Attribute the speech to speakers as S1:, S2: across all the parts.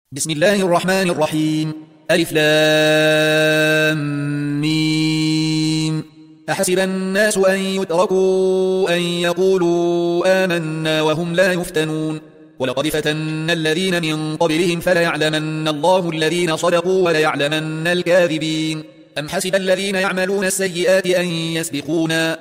S1: بسم الله الرحمن الرحيم. ألف لام ميم. أحسب الناس أن يتركوا أن يقولوا آمنا وهم لا يفتنون. ولقد فتنا الذين من قبلهم فليعلمن الله الذين صدقوا وليعلمن الكاذبين. أم حسب الذين يعملون السيئات أن يسبقونا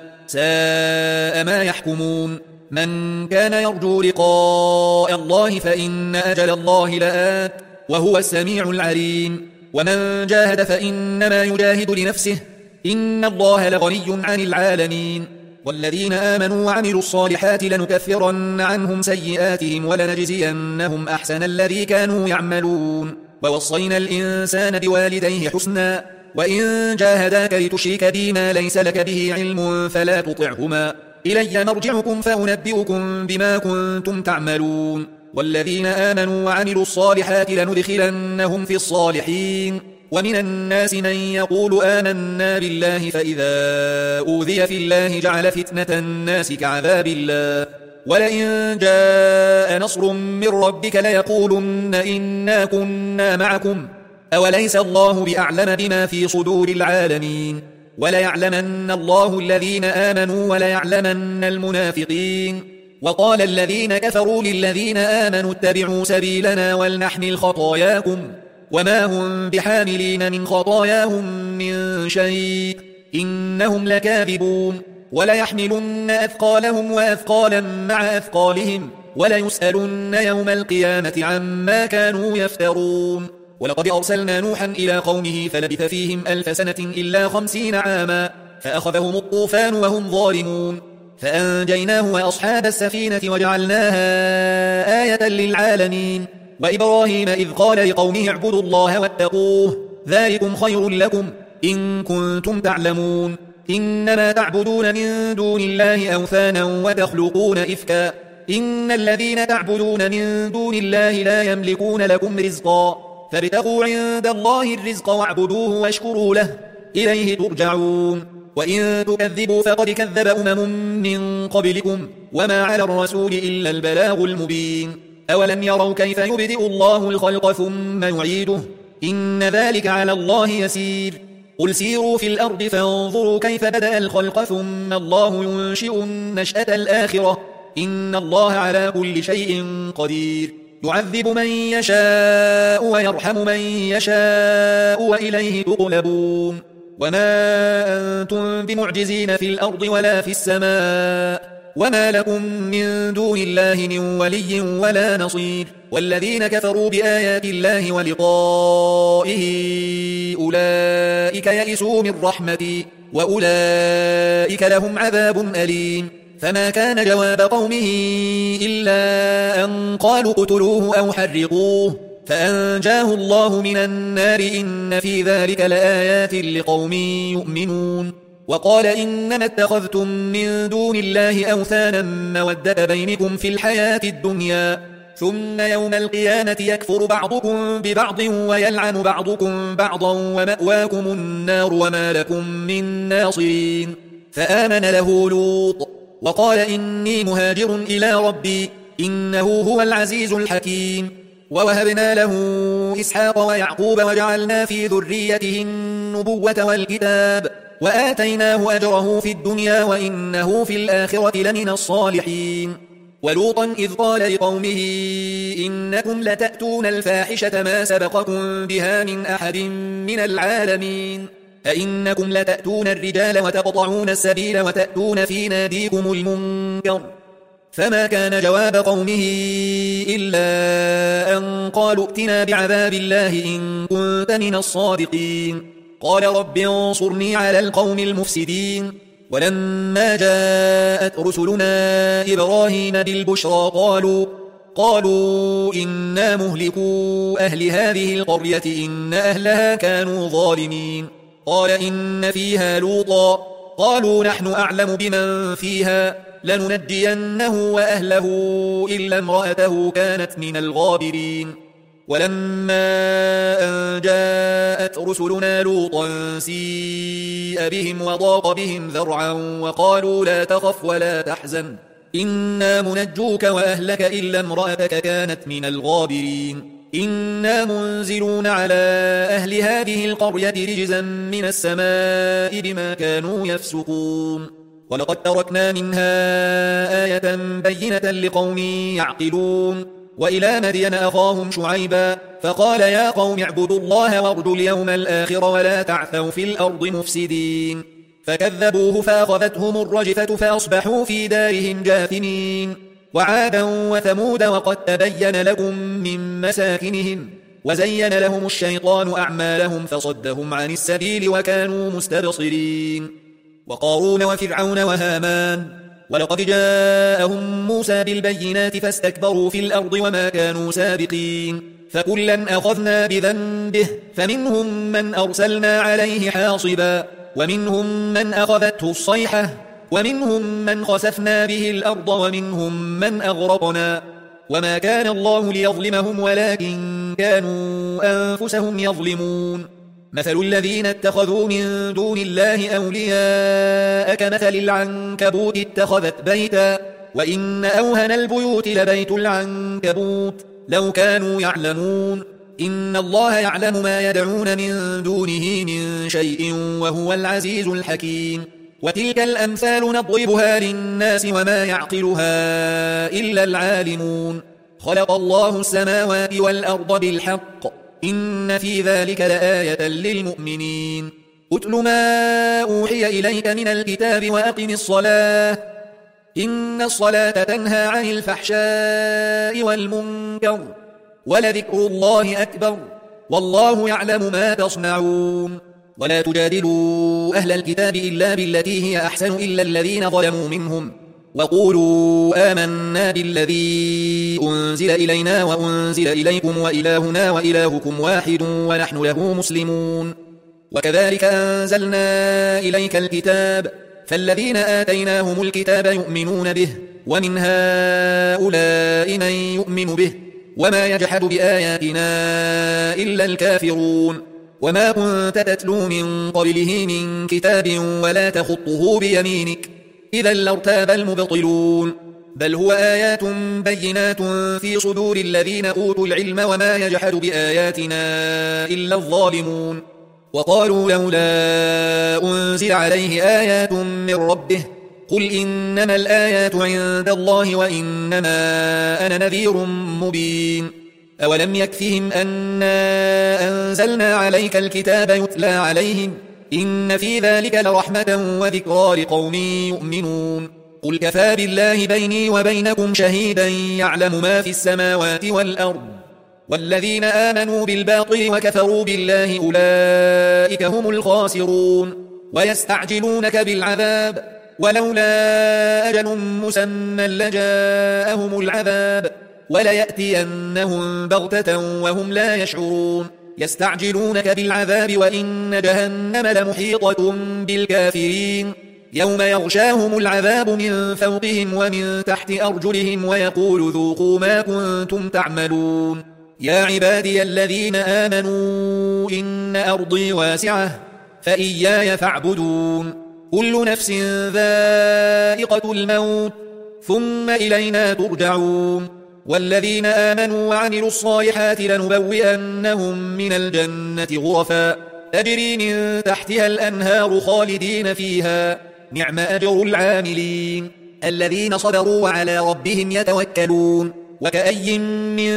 S1: ساء ما يحكمون. من كان يرجو لقاء الله فإن أجل الله لآت وهو السميع العليم. ومن جاهد فإنما يجاهد لنفسه إن الله لغني عن العالمين. والذين آمنوا وعملوا الصالحات لنكفرن عنهم سيئاتهم ولنجزينهم أحسن الذي كانوا يعملون. ووصينا الإنسان بوالديه حسنا وإن جاهداك لتشرك بي ما ليس لك به علم فلا تطعهما إلي مرجعكم فأنبئكم بما كنتم تعملون. والذين آمنوا وعملوا الصالحات لندخلنهم في الصالحين. ومن الناس من يقول آمنا بالله فإذا أوذي في الله جعل فتنة الناس كعذاب الله ولئن جاء نصر من ربك ليقولن إنا كنا معكم أوليس الله بأعلم بما في صدور العالمين. وليعلمن الله الذين آمنوا وليعلمن المنافقين. وقال الذين كفروا للذين آمنوا اتبعوا سبيلنا ولنحمل خطاياكم وما هم بحاملين من خطاياهم من شيء إنهم لكاذبون. وليحملن أثقالهم وأثقالا مع أثقالهم وليسألن يوم القيامة عما كانوا يفترون. ولقد أرسلنا نوحا إلى قومه فلبث فيهم 1000 سنة إلا 50 عاما فأخذهم الطوفان وهم ظالمون فأنجيناه وأصحاب السفينة وجعلناها آية للعالمين. وإبراهيم إذ قال لقومه اعبدوا الله واتقوه ذلكم خير لكم إن كنتم تعلمون. إنما تعبدون من دون الله أوثانا وتخلقون إفكا إن الذين تعبدون من دون الله لا يملكون لكم رزقا فابتغوا عند الله الرزق واعبدوه واشكروا له إليه ترجعون. وإن تكذبوا فقد كذب أمم من قبلكم وما على الرسول إلا البلاغ المبين. أولم يروا كيف يبدئ الله الخلق ثم يعيده إن ذلك على الله يسير. قل سيروا في الأرض فانظروا كيف بدأ الخلق ثم الله ينشئ النشأة الآخرة إن الله على كل شيء قدير. يعذب من يشاء ويرحم من يشاء وإليه تقلبون. وما أنتم بمعجزين في الأرض ولا في السماء وما لكم من دون الله من ولي ولا نصير. والذين كفروا بآيات الله ولقائه أولئك يئسوا من رحمتي وأولئك لهم عذاب أليم. فما كان جواب قومه إلا أن قالوا اقتلوه أو حرقوه فأنجاه الله من النار إن في ذلك لآيات لقوم يؤمنون. وقال إنما اتخذتم من دون الله أوثانا مودة بينكم في الحياة الدنيا ثم يوم القيامة يكفر بعضكم ببعض ويلعن بعضكم بعضا ومأواكم النار وما لكم من ناصرين. فآمن له لوط وقال إني مهاجر إلى ربي إنه هو العزيز الحكيم. ووهبنا له إسحاق ويعقوب وجعلنا في ذريته النبوة والكتاب وآتيناه أجره في الدنيا وإنه في الآخرة لمن الصالحين. ولوطا إذ قال لقومه إنكم لتأتون الفاحشة ما سبقكم بها من أحد من العالمين أئنكم لتأتون الرجال وتقطعون السبيل وتأتون في ناديكم المنكر. فما كان جواب قومه إلا أن قالوا ائتنا بعذاب الله إن كنت من الصادقين. قال رب انصرني على القوم المفسدين. ولما جاءت رسلنا إبراهيم بالبشرى قالوا إنا مهلكو أهل هذه القرية إن أهلها كانوا ظالمين. قال إن فيها لوطا قالوا نحن أعلم بمن فيها لننجينه وأهله إلا امرأته كانت من الغابرين. ولما أن جاءت رسلنا لوطا سيء بهم وضاق بهم ذرعا وقالوا لا تخف ولا تحزن إنا منجوك وأهلك إلا امرأتك كانت من الغابرين إنا منزلون على أهل هذه القرية رجزا من السماء بما كانوا يفسقون ولقد تركنا منها آية بينة لقوم يعقلون وإلى مدين أخاهم شعيبا فقال يا قوم اعبدوا الله وارجوا اليوم الآخر ولا تعثوا في الأرض مفسدين فكذبوه فأخذتهم الرجفة فأصبحوا في دارهم جاثمين وعادا وثمود وقد تبين لكم من مساكنهم وزين لهم الشيطان أعمالهم فصدهم عن السبيل وكانوا مستبصرين وقارون وفرعون وهامان ولقد جاءهم موسى بالبينات فاستكبروا في الأرض وما كانوا سابقين فكلا أخذنا بذنبه فمنهم من أرسلنا عليه حاصبا ومنهم من أخذته الصيحة ومنهم من خسفنا به الأرض ومنهم من أغرقنا وما كان الله ليظلمهم ولكن كانوا أنفسهم يظلمون مثل الذين اتخذوا من دون الله أولياء كمثل العنكبوت اتخذت بيتا وإن أوهن البيوت لبيت العنكبوت لو كانوا يعلمون إن الله يعلم ما يدعون من دونه من شيء وهو العزيز الحكيم وتلك الأمثال نضربها للناس وما يعقلها إلا العالمون خلق الله السماوات والأرض بالحق إن في ذلك لآية للمؤمنين أتل ما أوحي إليك من الكتاب وأقم الصلاة إن الصلاة تنهى عن الفحشاء والمنكر ولذكر الله أكبر والله يعلم ما تصنعون ولا تجادلوا أهل الكتاب إلا بالتي هي أحسن إلا الذين ظلموا منهم وقولوا آمنا بالذي أنزل إلينا وأنزل إليكم وإلهنا وإلهكم واحد ونحن له مسلمون وكذلك أنزلنا إليك الكتاب فالذين آتيناهم الكتاب يؤمنون به ومن هؤلاء من يؤمن به وما يجحد بآياتنا إلا الكافرون وما كنت تتلو من قبله من كتاب ولا تخطه بيمينك إذا لارتاب المبطلون بل هو آيات بينات في صدور الذين أوتوا العلم وما يجحد بآياتنا إلا الظالمون وقالوا لولا أنزل عليه آيات من ربه قل إنما الآيات عند الله وإنما أنا نذير مبين أولم يكفهم أنا أنزلنا عليك الكتاب يتلى عليهم إن في ذلك لرحمة وذكرى لقوم يؤمنون قل كفى بالله بيني وبينكم شهيدا يعلم ما في السماوات والأرض والذين آمنوا بالباطل وكفروا بالله أولئك هم الخاسرون ويستعجلونك بالعذاب ولولا أجل مسمى لجاءهم العذاب وليأتينهم بغتة وهم لا يشعرون يستعجلونك بالعذاب وإن جهنم لمحيطة بالكافرين يوم يغشاهم العذاب من فوقهم ومن تحت أرجلهم ويقول ذوقوا ما كنتم تعملون يا عبادي الذين آمنوا إن أرضي واسعة فإياي فاعبدون كل نفس ذائقة الموت ثم إلينا ترجعون والذين آمنوا وعملوا الصالحات لنبوئنهم من الجنة غرفا تجري من تحتها الأنهار خالدين فيها نعم أجر العاملين الذين صبروا وعلى ربهم يتوكلون وكأي من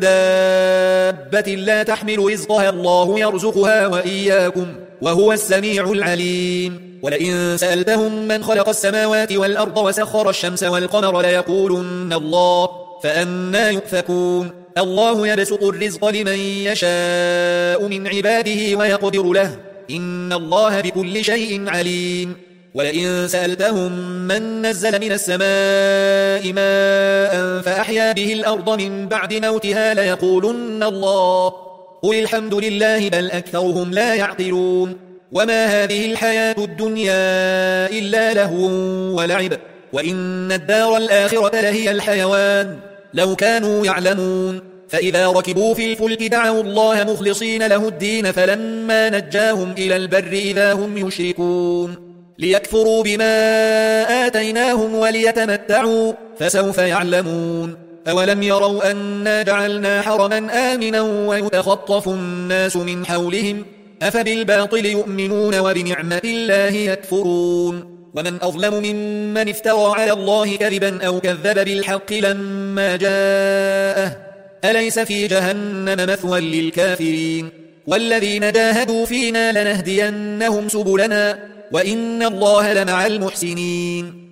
S1: دابة لا تحمل رزقها الله يرزقها وإياكم وهو السميع العليم ولئن سألتهم من خلق السماوات والأرض وسخر الشمس والقمر ليقولن الله فأنى يؤفكون الله يبسط الرزق لمن يشاء من عباده ويقدر له إن الله بكل شيء عليم ولئن سألتهم من نزل من السماء ماء فأحيا به الأرض من بعد موتها ليقولن الله قل الحمد لله بل أكثرهم لا يعقلون وما هذه الحياة الدنيا إلا لهو ولعب وإن الدار الآخرة لهي الحيوان لو كانوا يعلمون فإذا ركبوا في الفلك دعوا الله مخلصين له الدين فلما نجاهم إلى البر إذا هم يشركون ليكفروا بما آتيناهم وليتمتعوا فسوف يعلمون أولم يروا أنا جعلنا حرما آمنا ويتخطف الناس من حولهم أفبالباطل يؤمنون وبنعمة الله يكفرون ومن أظلم ممن افترى على الله كذبا أو كذب بالحق لما جاءه أليس في جهنم مثوى للكافرين والذين جاهدوا فينا لنهدينهم سبلنا وإن الله لمع المحسنين